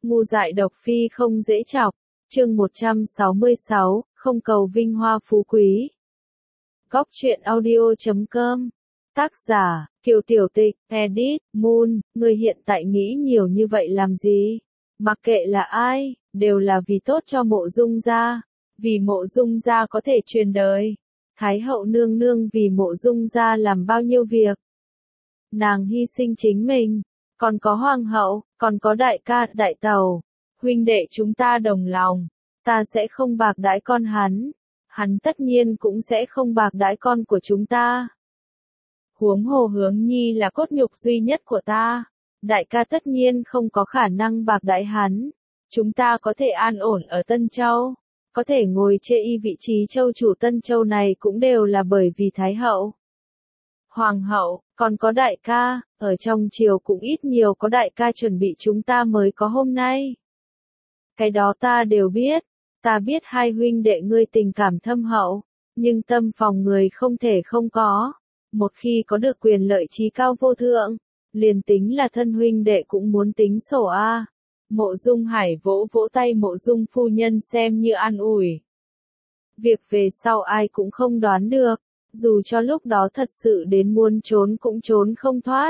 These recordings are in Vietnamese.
Ngu dại độc phi không dễ chọc. Chương 166, không cầu vinh hoa phú quý. Góc truyện audio.com. Tác giả, Kiều Tiểu Tịch, edit, Moon. Người hiện tại nghĩ nhiều như vậy làm gì? Mặc kệ là ai, đều là vì tốt cho Mộ Dung gia. Vì Mộ Dung gia có thể truyền đời. Thái hậu nương nương vì Mộ Dung gia làm bao nhiêu việc. Nàng hy sinh chính mình. Còn có hoàng hậu, còn có đại ca, đại tẩu. Huynh đệ chúng ta đồng lòng. Ta sẽ không bạc đãi con hắn. Hắn tất nhiên cũng sẽ không bạc đãi con của chúng ta. Huống hồ Hướng Nhi là cốt nhục duy nhất của ta. Đại ca tất nhiên không có khả năng bạc đãi hắn. Chúng ta có thể an ổn ở Tân Châu. Có thể ngồi chê y vị trí châu chủ Tân Châu này cũng đều là bởi vì Thái hậu. Hoàng hậu, còn có đại ca, ở trong triều cũng ít nhiều có đại ca chuẩn bị chúng ta mới có hôm nay. Cái đó ta đều biết, ta biết hai huynh đệ ngươi tình cảm thâm hậu, nhưng tâm phòng người không thể không có. Một khi có được quyền lợi trí cao vô thượng, liền tính là thân huynh đệ cũng muốn tính sổ a. Mộ Dung Hải vỗ vỗ tay Mộ Dung phu nhân xem như an ủi. Việc về sau ai cũng không đoán được. Dù cho lúc đó thật sự đến muốn trốn cũng trốn không thoát.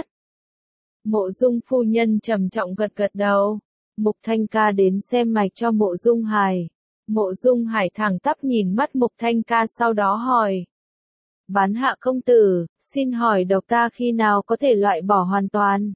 Mộ Dung phu nhân trầm trọng gật gật đầu. Mục Thanh ca đến xem mạch cho Mộ Dung Hải. Mộ Dung Hải thẳng tắp nhìn mắt Mục Thanh ca sau đó hỏi. Bán hạ công tử, xin hỏi độc ta khi nào có thể loại bỏ hoàn toàn?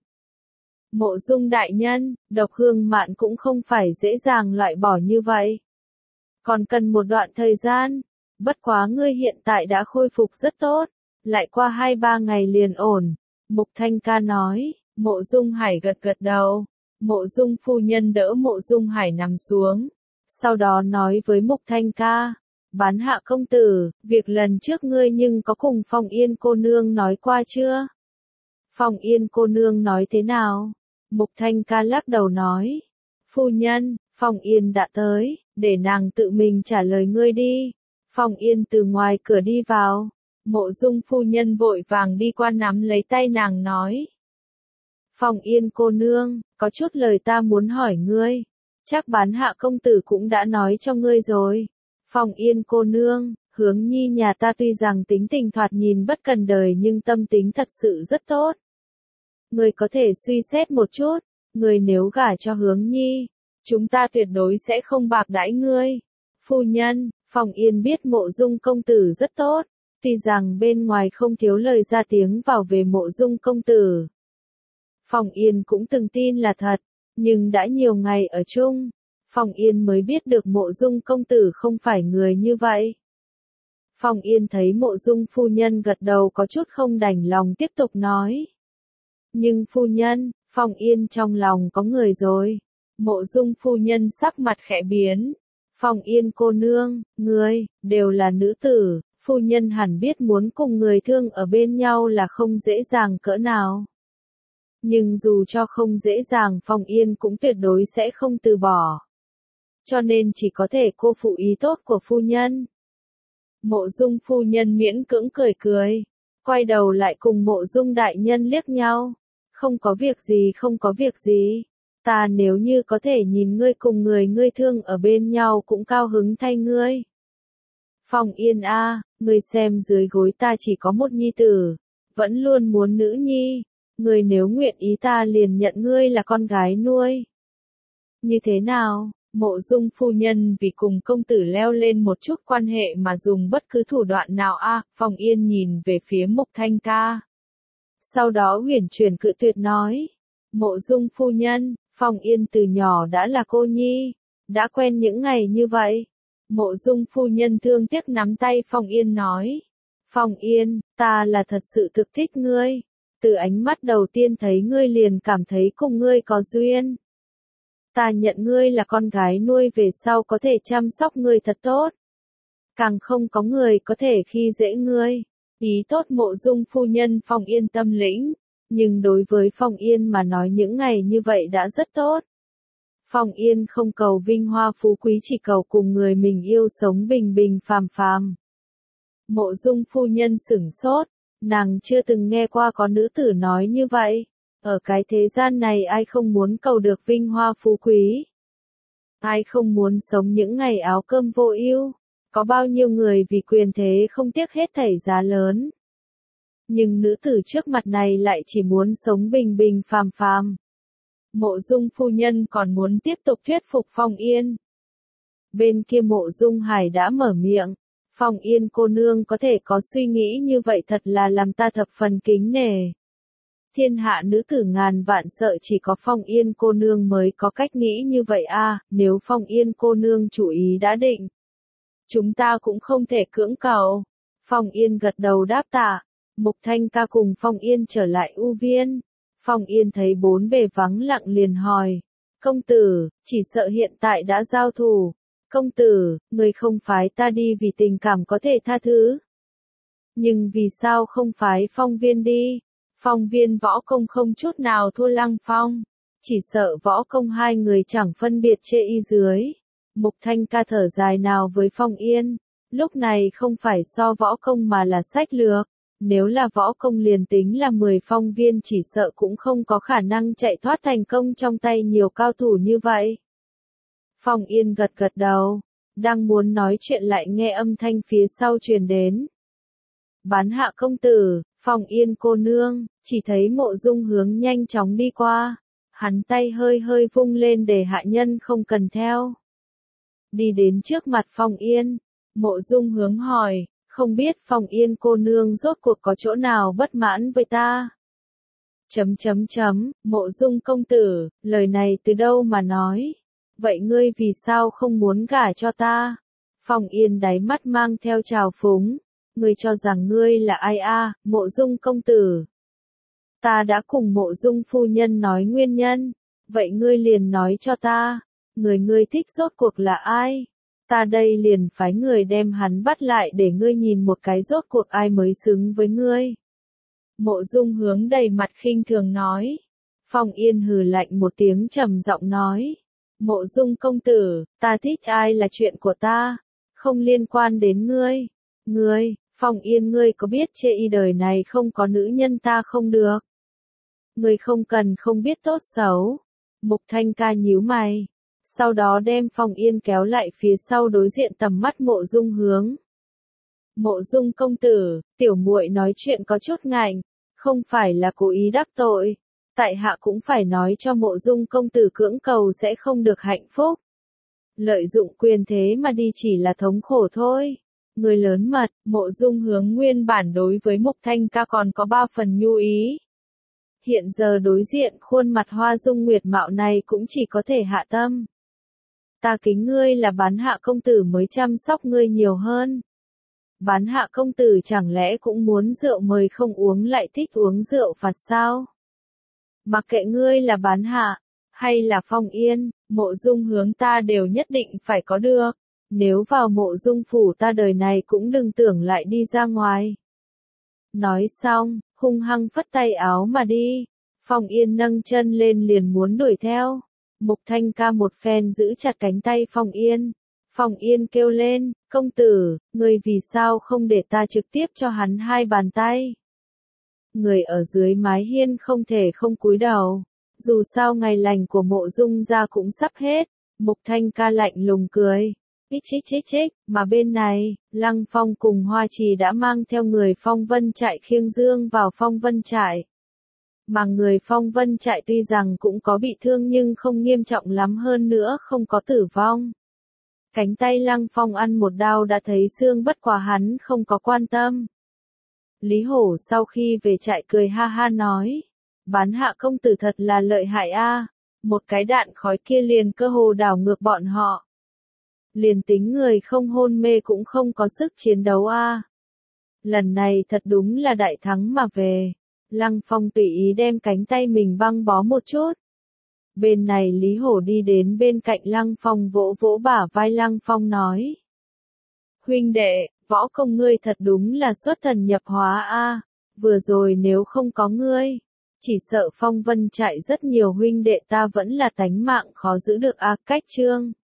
Mộ Dung đại nhân, độc hương mạn cũng không phải dễ dàng loại bỏ như vậy. Còn cần một đoạn thời gian. Bất quá ngươi hiện tại đã khôi phục rất tốt, lại qua 2-3 ngày liền ổn. Mục Thanh ca nói. Mộ Dung Hải gật gật đầu. Mộ Dung phu nhân đỡ Mộ Dung Hải nằm xuống. Sau đó nói với Mục Thanh ca. Bán hạ công tử, việc lần trước ngươi nhưng có cùng Phong Yên cô nương nói qua chưa? Phong Yên cô nương nói thế nào? Mục Thanh ca lắc đầu nói. Phu nhân, Phong Yên đã tới, để nàng tự mình trả lời ngươi đi. Phong Yên từ ngoài cửa đi vào. Mộ Dung phu nhân vội vàng đi qua nắm lấy tay nàng nói. Phong Yên cô nương, có chút lời ta muốn hỏi ngươi. Chắc bán hạ công tử cũng đã nói cho ngươi rồi. Phong Yên cô nương, Hướng Nhi nhà ta tuy rằng tính tình thoạt nhìn bất cần đời nhưng tâm tính thật sự rất tốt. Ngươi có thể suy xét một chút, ngươi nếu gả cho Hướng Nhi, chúng ta tuyệt đối sẽ không bạc đãi ngươi. Phu nhân, Phong Yên biết Mộ Dung công tử rất tốt, tuy rằng bên ngoài không thiếu lời ra tiếng vào về Mộ Dung công tử. Phong Yên cũng từng tin là thật, nhưng đã nhiều ngày ở chung, Phong Yên mới biết được Mộ Dung công tử không phải người như vậy. Phong Yên thấy Mộ Dung phu nhân gật đầu có chút không đành lòng tiếp tục nói. Nhưng phu nhân, Phong Yên trong lòng có người rồi. Mộ Dung phu nhân sắc mặt khẽ biến. Phong Yên cô nương, ngươi, đều là nữ tử, phu nhân hẳn biết muốn cùng người thương ở bên nhau là không dễ dàng cỡ nào. Nhưng dù cho không dễ dàng Phong Yên cũng tuyệt đối sẽ không từ bỏ. Cho nên chỉ có thể cô phụ ý tốt của phu nhân. Mộ Dung phu nhân miễn cưỡng cười cười, quay đầu lại cùng Mộ Dung đại nhân liếc nhau. Không có việc gì, không có việc gì. Ta nếu như có thể nhìn ngươi cùng người ngươi thương ở bên nhau cũng cao hứng thay ngươi. Phong Yên a, ngươi xem dưới gối ta chỉ có một nhi tử, vẫn luôn muốn nữ nhi, ngươi nếu nguyện ý ta liền nhận ngươi là con gái nuôi. Như thế nào? Mộ Dung phu nhân vì cùng công tử leo lên một chút quan hệ mà dùng bất cứ thủ đoạn nào a? Phong Yên nhìn về phía Mục Thanh ca. Sau đó uyển chuyển cự tuyệt nói. Mộ Dung phu nhân, Phong Yên từ nhỏ đã là cô nhi, đã quen những ngày như vậy. Mộ Dung phu nhân thương tiếc nắm tay Phong Yên nói. Phong Yên, ta là thật sự thực thích ngươi. Từ ánh mắt đầu tiên thấy ngươi liền cảm thấy cùng ngươi có duyên. Ta nhận ngươi là con gái nuôi về sau có thể chăm sóc ngươi thật tốt. Càng không có người có thể khi dễ ngươi. Ý tốt Mộ Dung phu nhân Phong Yên tâm lĩnh. Nhưng đối với Phong Yên mà nói những ngày như vậy đã rất tốt. Phong Yên không cầu vinh hoa phú quý chỉ cầu cùng người mình yêu sống bình bình phàm phàm. Mộ Dung phu nhân sửng sốt, nàng chưa từng nghe qua có nữ tử nói như vậy. Ở cái thế gian này ai không muốn cầu được vinh hoa phú quý. Ai không muốn sống những ngày áo cơm vô ưu? Có bao nhiêu người vì quyền thế không tiếc hết thảy giá lớn. Nhưng nữ tử trước mặt này lại chỉ muốn sống bình bình phàm phàm. Mộ Dung phu nhân còn muốn tiếp tục thuyết phục Phong Yên. Bên kia Mộ Dung Hải đã mở miệng. Phong Yên cô nương có thể có suy nghĩ như vậy thật là làm ta thập phần kính nể. Thiên hạ nữ tử ngàn vạn sợ chỉ có Phong Yên cô nương mới có cách nghĩ như vậy a. Nếu Phong Yên cô nương chủ ý đã định, chúng ta cũng không thể cưỡng cầu. Phong Yên gật đầu đáp tạ. Mục Thanh Ca cùng Phong Yên trở lại U Viên. Phong Yên thấy bốn bề vắng lặng liền hỏi. Công tử, chỉ sợ hiện tại đã giao thủ. Công tử, người không phái ta đi vì tình cảm có thể tha thứ. Nhưng vì sao không phái Phong Viên đi? Phong Viên võ công không chút nào thua Lăng Phong. Chỉ sợ võ công hai người chẳng phân biệt chê y dưới. Mục Thanh Ca thở dài nào với Phong Yên. Lúc này không phải so võ công mà là sách lược. Nếu là võ công liền tính là 10 Phong Viên chỉ sợ cũng không có khả năng chạy thoát thành công trong tay nhiều cao thủ như vậy. Phong Yên gật gật đầu. Đang muốn nói chuyện lại nghe âm thanh phía sau truyền đến. Bán hạ công tử, Phong Yên cô nương, chỉ thấy Mộ Dung Hướng nhanh chóng đi qua. Hắn tay hơi hơi vung lên để hạ nhân không cần theo. Đi đến trước mặt Phong Yên, Mộ Dung Hướng hỏi, không biết Phong Yên cô nương rốt cuộc có chỗ nào bất mãn với ta? Mộ Dung công tử, lời này từ đâu mà nói? Vậy ngươi vì sao không muốn gả cho ta? Phong Yên đáy mắt mang theo trào phúng. Ngươi cho rằng ngươi là ai a, Mộ Dung công tử? Ta đã cùng Mộ Dung phu nhân nói nguyên nhân. Vậy ngươi liền nói cho ta. Ngươi thích rốt cuộc là ai? Ta đây liền phái người đem hắn bắt lại để ngươi nhìn một cái rốt cuộc ai mới xứng với ngươi. Mộ Dung Hướng đầy mặt khinh thường nói. Phong Yên hừ lạnh một tiếng trầm giọng nói. Mộ Dung công tử, ta thích ai là chuyện của ta, không liên quan đến ngươi. Ngươi, Phong Yên ngươi có biết chê y đời này không có nữ nhân ta không được. Ngươi không cần không biết tốt xấu. Mục Thanh Ca nhíu mày. Sau đó đem Phong Yên kéo lại phía sau đối diện tầm mắt Mộ Dung Hướng. Mộ Dung công tử, tiểu muội nói chuyện có chút ngại, không phải là cố ý đắc tội. Tại hạ cũng phải nói cho Mộ Dung công tử cưỡng cầu sẽ không được hạnh phúc. Lợi dụng quyền thế mà đi chỉ là thống khổ thôi. Người lớn mật, Mộ Dung Hướng nguyên bản đối với Mục Thanh Ca còn có 3 phần nhu ý. Hiện giờ đối diện khuôn mặt hoa dung nguyệt mạo này cũng chỉ có thể hạ tâm. Ta kính ngươi là bán hạ công tử mới chăm sóc ngươi nhiều hơn. Bán hạ công tử chẳng lẽ cũng muốn rượu mời không uống lại thích uống rượu phạt sao? Mặc kệ ngươi là bán hạ, hay là Phong Yên, Mộ Dung Hướng ta đều nhất định phải có được. Nếu vào Mộ Dung phủ ta đời này cũng đừng tưởng lại đi ra ngoài. Nói xong, hung hăng phất tay áo mà đi. Phong Yên nâng chân lên liền muốn đuổi theo. Mục Thanh Ca một phen giữ chặt cánh tay Phong Yên. Phong Yên kêu lên, công tử, người vì sao không để ta trực tiếp cho hắn 2 bàn tay? Người ở dưới mái hiên không thể không cúi đầu. Dù sao ngày lành của Mộ Dung gia cũng sắp hết. Mục Thanh Ca lạnh lùng cười. Chích, mà bên này, Lăng Phong cùng Hoa Trì đã mang theo người Phong Vân Trại khiêng dương vào Phong Vân Trại. Mà người Phong Vân Trại tuy rằng cũng có bị thương nhưng không nghiêm trọng lắm, hơn nữa không có tử vong. Cánh tay Lăng Phong ăn một đao đã thấy xương, bất quá hắn không có quan tâm. Lý Hổ sau khi về trại cười ha ha nói. Bán hạ công tử thật là lợi hại a, một cái đạn khói kia liền cơ hồ đảo ngược bọn họ. Liền tính người không hôn mê cũng không có sức chiến đấu a. Lần này thật đúng là đại thắng mà về. Lăng Phong tùy ý đem cánh tay mình băng bó một chút. Bên này Lý Hổ đi đến bên cạnh Lăng Phong vỗ vỗ bả vai Lăng Phong nói. Huynh đệ, võ công ngươi thật đúng là xuất thần nhập hóa a. Vừa rồi nếu không có ngươi, chỉ sợ Phong Vân Trại rất nhiều huynh đệ ta vẫn là tánh mạng khó giữ được a. Cách chương